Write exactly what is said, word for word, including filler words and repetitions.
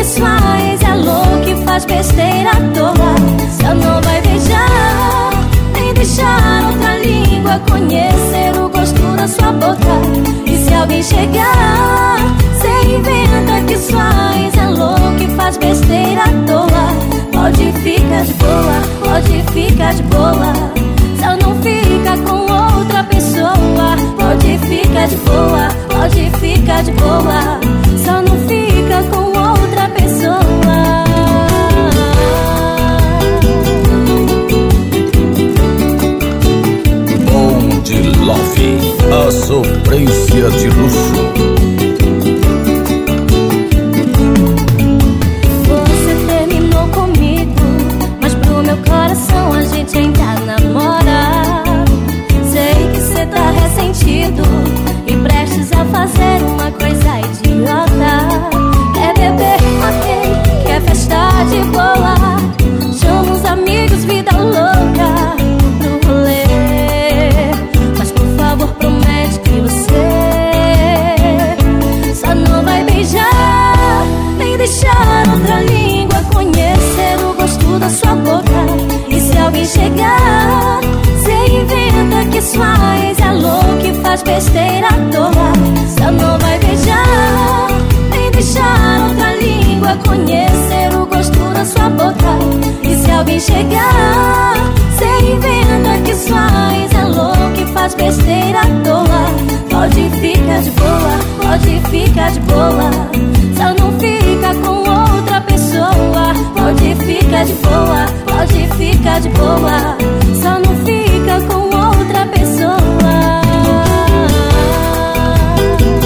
que sua ex é louca e faz besteira à toa. Só não vai beijar, nem deixar outra língua conhecer o gosto da sua boca. E se alguém chegar, cê inventa que sua ex é louca e faz besteira à toa. Pode ficar de boa, pode ficar de boa, só não fica com outra pessoa. Pode ficar de boa, pode ficar de boa, só não fica com outra pessoa. Bond Love, a sofrência de luxo. Coração, a gente ainda namora. Sei que cê tá ressentido e prestes a fazer uma coisa idiota. Quer beber, ok, quer festa de boa, chama os amigos, vida louca pro rolê. Mas por favor promete que você só não vai beijar, nem deixar outra língua conhecer o gosto da sua boca. E se alguém chegar, cê inventa que sua ex é louca e faz besteira à toa. Só não vai beijar, nem deixar outra língua conhecer o gosto da sua boca. E se alguém chegar, cê inventa que sua ex é louca e faz besteira à toa. Pode ficar de boa, pode ficar de boa, só não fica com outra pessoa. Pode ficar de boa, pode ficar de boa,